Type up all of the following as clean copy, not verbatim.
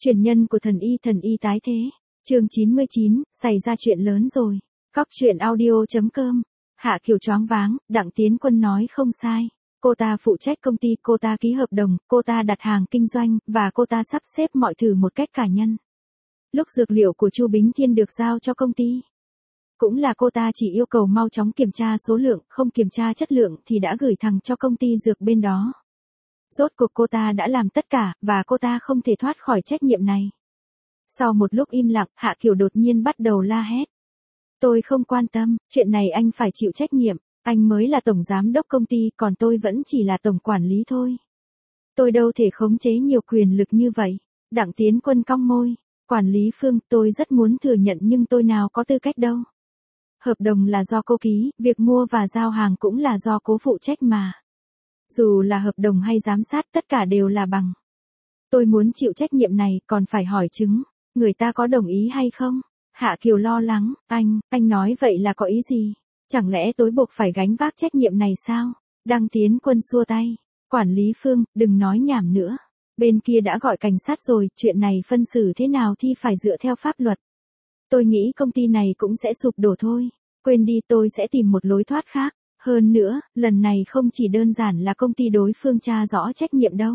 Truyền nhân của thần y tái thế. Chương 99, xảy ra chuyện lớn rồi. Cóc truyện audio.com. Hạ Kiều choáng váng, Đặng Tiến Quân nói không sai. Cô ta phụ trách công ty, cô ta ký hợp đồng, cô ta đặt hàng kinh doanh, và cô ta sắp xếp mọi thứ một cách cá nhân. Lúc dược liệu của Chu Bính Thiên được giao cho công ty, cũng là cô ta chỉ yêu cầu mau chóng kiểm tra số lượng, không kiểm tra chất lượng thì đã gửi thẳng cho công ty dược bên đó. Rốt cuộc cô ta đã làm tất cả, và cô ta không thể thoát khỏi trách nhiệm này. Sau một lúc im lặng, Hạ Kiều đột nhiên bắt đầu la hét. Tôi không quan tâm, chuyện này anh phải chịu trách nhiệm, anh mới là tổng giám đốc công ty, còn tôi vẫn chỉ là tổng quản lý thôi. Tôi đâu thể khống chế nhiều quyền lực như vậy. Đặng Tiến Quân cong môi. Quản lý Phương, tôi rất muốn thừa nhận nhưng tôi nào có tư cách đâu. Hợp đồng là do cô ký, việc mua và giao hàng cũng là do cô phụ trách mà. Dù là hợp đồng hay giám sát, tất cả đều là bằng. Tôi muốn chịu trách nhiệm này, còn phải hỏi chứng, người ta có đồng ý hay không? Hạ Kiều lo lắng, anh nói vậy là có ý gì? Chẳng lẽ tôi buộc phải gánh vác trách nhiệm này sao? Đặng Tiến Quân xua tay. Quản lý Phương, đừng nói nhảm nữa. Bên kia đã gọi cảnh sát rồi, chuyện này phân xử thế nào thì phải dựa theo pháp luật. Tôi nghĩ công ty này cũng sẽ sụp đổ thôi. Quên đi, tôi sẽ tìm một lối thoát khác. Hơn nữa, lần này không chỉ đơn giản là công ty đối phương tra rõ trách nhiệm đâu.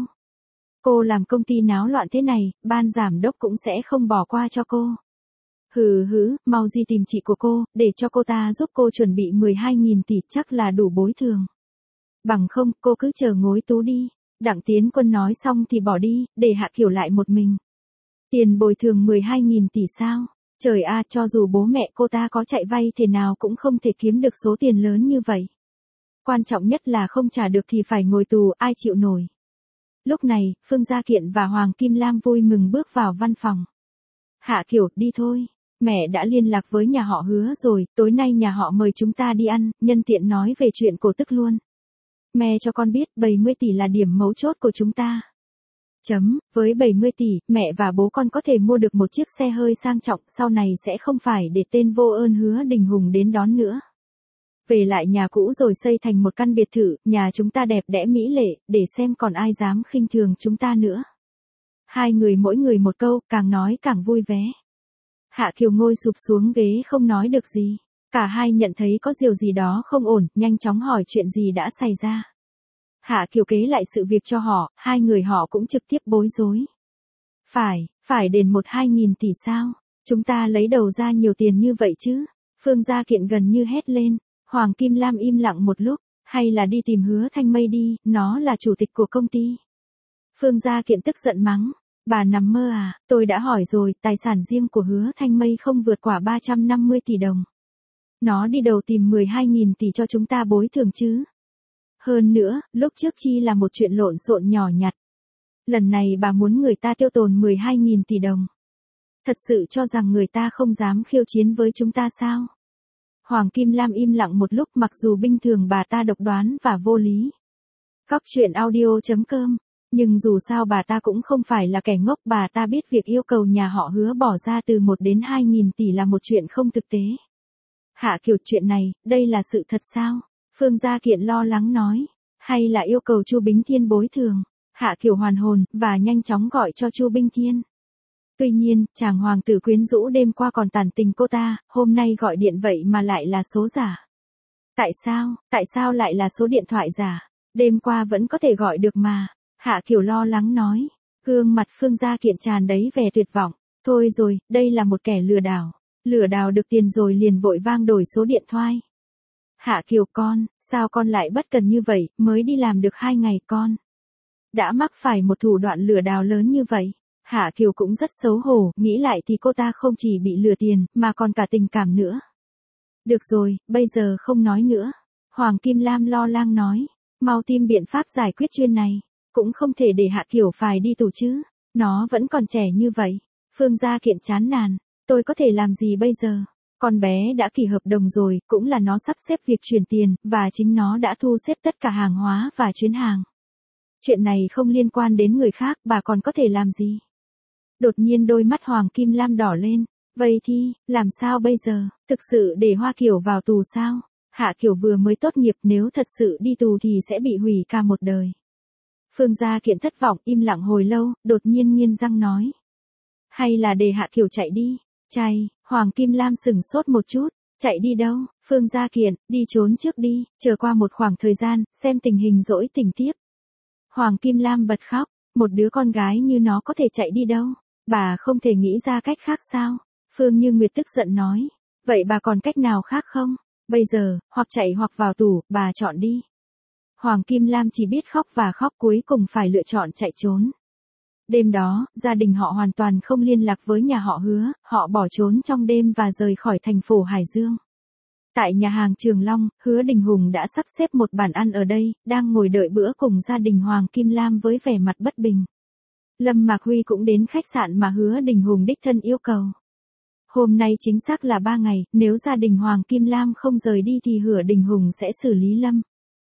Cô làm công ty náo loạn thế này, ban giám đốc cũng sẽ không bỏ qua cho cô. Hừ, mau đi tìm chị của cô, để cho cô ta giúp cô chuẩn bị 12.000 tỷ, chắc là đủ bồi thường. Bằng không, cô cứ chờ ngối tú đi. Đặng Tiến Quân nói xong thì bỏ đi, để Hạ Kiều lại một mình. Tiền bồi thường 12.000 tỷ sao? Trời a, cho dù bố mẹ cô ta có chạy vay thế nào cũng không thể kiếm được số tiền lớn như vậy. Quan trọng nhất là không trả được thì phải ngồi tù, ai chịu nổi. Lúc này, Phương Gia Kiện và Hoàng Kim Lam vui mừng bước vào văn phòng. Hạ Kiều, đi thôi. Mẹ đã liên lạc với nhà họ Hứa rồi, tối nay nhà họ mời chúng ta đi ăn, nhân tiện nói về chuyện cổ tức luôn. Mẹ cho con biết 70 tỷ là điểm mấu chốt của chúng ta. Với 70 tỷ, mẹ và bố con có thể mua được một chiếc xe hơi sang trọng, sau này sẽ không phải để tên vô ơn Hứa Đình Hùng đến đón nữa. Về lại nhà cũ rồi xây thành một căn biệt thự, nhà chúng ta đẹp đẽ mỹ lệ, để xem còn ai dám khinh thường chúng ta nữa. Hai người mỗi người một câu, càng nói càng vui vẻ. Hạ Kiều ngồi sụp xuống ghế không nói được gì. Cả hai nhận thấy có điều gì đó không ổn, nhanh chóng hỏi chuyện gì đã xảy ra. Hạ Kiều kể lại sự việc cho họ, hai người họ cũng trực tiếp bối rối. Phải đền 12.000 tỷ sao? Chúng ta lấy đầu ra nhiều tiền như vậy chứ? Phương Gia Kiện gần như hét lên. Hoàng Kim Lam im lặng một lúc, hay là đi tìm Hứa Thanh Mây đi, nó là chủ tịch của công ty. Phương Gia Kiện tức giận mắng. Bà nằm mơ à, tôi đã hỏi rồi, tài sản riêng của Hứa Thanh Mây không vượt quá 350 tỷ đồng. Nó đi đầu tìm 12.000 tỷ cho chúng ta bồi thường chứ. Hơn nữa, lúc trước chi là một chuyện lộn xộn nhỏ nhặt. Lần này bà muốn người ta tiêu tốn 12.000 tỷ đồng. Thật sự cho rằng người ta không dám khiêu chiến với chúng ta sao? Hoàng Kim Lam im lặng một lúc, mặc dù bình thường bà ta độc đoán và vô lý. Cóc truyện audio.com. Nhưng dù sao bà ta cũng không phải là kẻ ngốc, bà ta biết việc yêu cầu nhà họ Hứa bỏ ra từ 1 đến 2.000 tỷ là một chuyện không thực tế. Hạ Kiều, chuyện này, đây là sự thật sao? Phương Gia Kiện lo lắng nói. Hay là yêu cầu Chu Bính Thiên bồi thường? Hạ Kiều hoàn hồn, và nhanh chóng gọi cho Chu Bính Thiên. Tuy nhiên, chàng hoàng tử quyến rũ đêm qua còn tàn tình cô ta, hôm nay gọi điện vậy mà lại là số giả. Tại sao lại là số điện thoại giả? Đêm qua vẫn có thể gọi được mà. Hạ Kiều lo lắng nói. Gương mặt Phương Gia Kiện tràn đầy vẻ tuyệt vọng. Thôi rồi, đây là một kẻ lừa đảo. Lừa đảo được tiền rồi liền vội vang đổi số điện thoại. Hạ Kiều, sao con lại bất cần như vậy, mới đi làm được 2 ngày con đã mắc phải một thủ đoạn lừa đảo lớn như vậy. Hạ Kiều cũng rất xấu hổ, nghĩ lại thì cô ta không chỉ bị lừa tiền, mà còn cả tình cảm nữa. Được rồi, bây giờ không nói nữa. Hoàng Kim Lam lo lắng nói. Mau tìm biện pháp giải quyết chuyện này. Cũng không thể để Hạ Kiều phải đi tù chứ. Nó vẫn còn trẻ như vậy. Phương Gia Kiện chán nản. Tôi có thể làm gì bây giờ? Con bé đã ký hợp đồng rồi, cũng là nó sắp xếp việc chuyển tiền, và chính nó đã thu xếp tất cả hàng hóa và chuyến hàng. Chuyện này không liên quan đến người khác, bà còn có thể làm gì? Đột nhiên đôi mắt Hoàng Kim Lam đỏ lên. Vậy thì, làm sao bây giờ? Thực sự để Hoa Kiều vào tù sao? Hạ Kiều vừa mới tốt nghiệp, nếu thật sự đi tù thì sẽ bị hủy cả một đời. Phương Gia Kiện thất vọng, im lặng hồi lâu, đột nhiên nghiến răng nói. Hay là để Hạ Kiều chạy đi? Chạy, Hoàng Kim Lam sừng sốt một chút. Chạy đi đâu? Phương Gia Kiện, đi trốn trước đi, chờ qua một khoảng thời gian, xem tình hình dỗi tình tiếp. Hoàng Kim Lam bật khóc, một đứa con gái như nó có thể chạy đi đâu? Bà không thể nghĩ ra cách khác sao? Phương Như Nguyệt tức giận nói. Vậy bà còn cách nào khác không? Bây giờ, hoặc chạy hoặc vào tù, bà chọn đi. Hoàng Kim Lam chỉ biết khóc và khóc, cuối cùng phải lựa chọn chạy trốn. Đêm đó, gia đình họ hoàn toàn không liên lạc với nhà họ Hứa, họ bỏ trốn trong đêm và rời khỏi thành phố Hải Dương. Tại nhà hàng Trường Long, Hứa Đình Hùng đã sắp xếp một bàn ăn ở đây, đang ngồi đợi bữa cùng gia đình Hoàng Kim Lam với vẻ mặt bất bình. Lâm Mạc Huy cũng đến khách sạn mà Hứa Đình Hùng đích thân yêu cầu. Hôm nay chính xác là 3 ngày, nếu gia đình Hoàng Kim Lam không rời đi thì Hứa Đình Hùng sẽ xử lý Lâm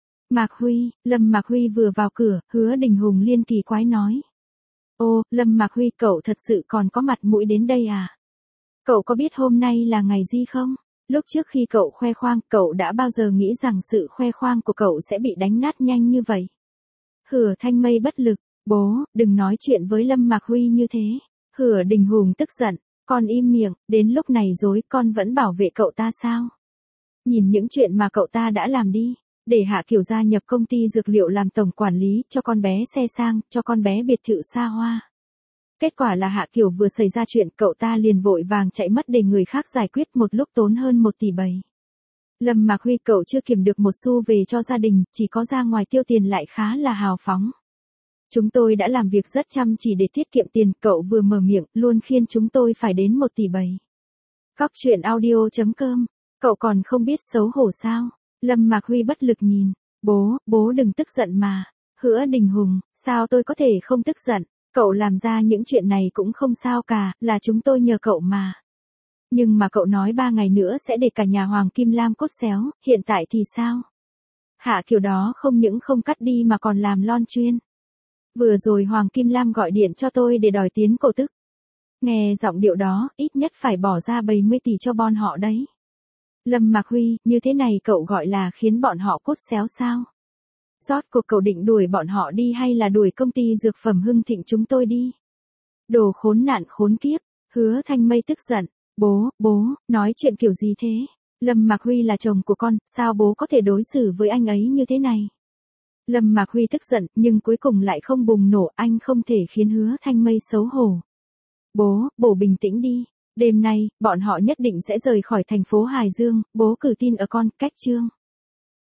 Mạc Huy vừa vào cửa, Hứa Đình Hùng liên kỳ quái nói. Ô, Lâm Mạc Huy, cậu thật sự còn có mặt mũi đến đây à? Cậu có biết hôm nay là ngày gì không? Lúc trước khi cậu khoe khoang, cậu đã bao giờ nghĩ rằng sự khoe khoang của cậu sẽ bị đánh nát nhanh như vậy? Hứa Thanh Mây bất lực, bố, đừng nói chuyện với Lâm Mạc Huy như thế. Hứa Đình Hùng tức giận, con im miệng, đến lúc này rồi con vẫn bảo vệ cậu ta sao? Nhìn những chuyện mà cậu ta đã làm đi. Để Hạ Kiều gia nhập công ty dược liệu làm tổng quản lý, cho con bé xe sang, cho con bé biệt thự xa hoa. Kết quả là Hạ Kiều vừa xảy ra chuyện, cậu ta liền vội vàng chạy mất để người khác giải quyết, một lúc tốn hơn 1 tỷ 7. Lâm Mạc Huy, cậu chưa kiếm được một xu về cho gia đình, chỉ có ra ngoài tiêu tiền lại khá là hào phóng. Chúng tôi đã làm việc rất chăm chỉ để tiết kiệm tiền, cậu vừa mở miệng, luôn khiến chúng tôi phải đến 1 tỷ 7. Cóc truyện audio.com, cậu còn không biết xấu hổ sao? Lâm Mạc Huy bất lực nhìn. Bố đừng tức giận mà. Hứa Đình Hùng, sao tôi có thể không tức giận? Cậu làm ra những chuyện này cũng không sao cả, là chúng tôi nhờ cậu mà. Nhưng mà cậu nói 3 ngày nữa sẽ để cả nhà Hoàng Kim Lam cốt xéo, hiện tại thì sao? Hạ Kiều đó không những không cắt đi mà còn làm lon chuyên. Vừa rồi Hoàng Kim Lam gọi điện cho tôi để đòi tiến cổ tức. Nghe giọng điệu đó, ít nhất phải bỏ ra 70 tỷ cho bọn họ đấy. Lâm Mạc Huy, như thế này cậu gọi là khiến bọn họ cốt xéo sao? Rốt cuộc cậu định đuổi bọn họ đi hay là đuổi công ty dược phẩm Hưng Thịnh chúng tôi đi? Đồ khốn nạn khốn kiếp, Hứa Thanh Mây tức giận. Bố, nói chuyện kiểu gì thế? Lâm Mạc Huy là chồng của con, sao bố có thể đối xử với anh ấy như thế này? Lâm Mạc Huy tức giận, nhưng cuối cùng lại không bùng nổ, anh không thể khiến Hứa Thanh Mây xấu hổ. Bố bình tĩnh đi. Đêm nay, bọn họ nhất định sẽ rời khỏi thành phố Hải Dương, bố cử tin ở con, cách chương.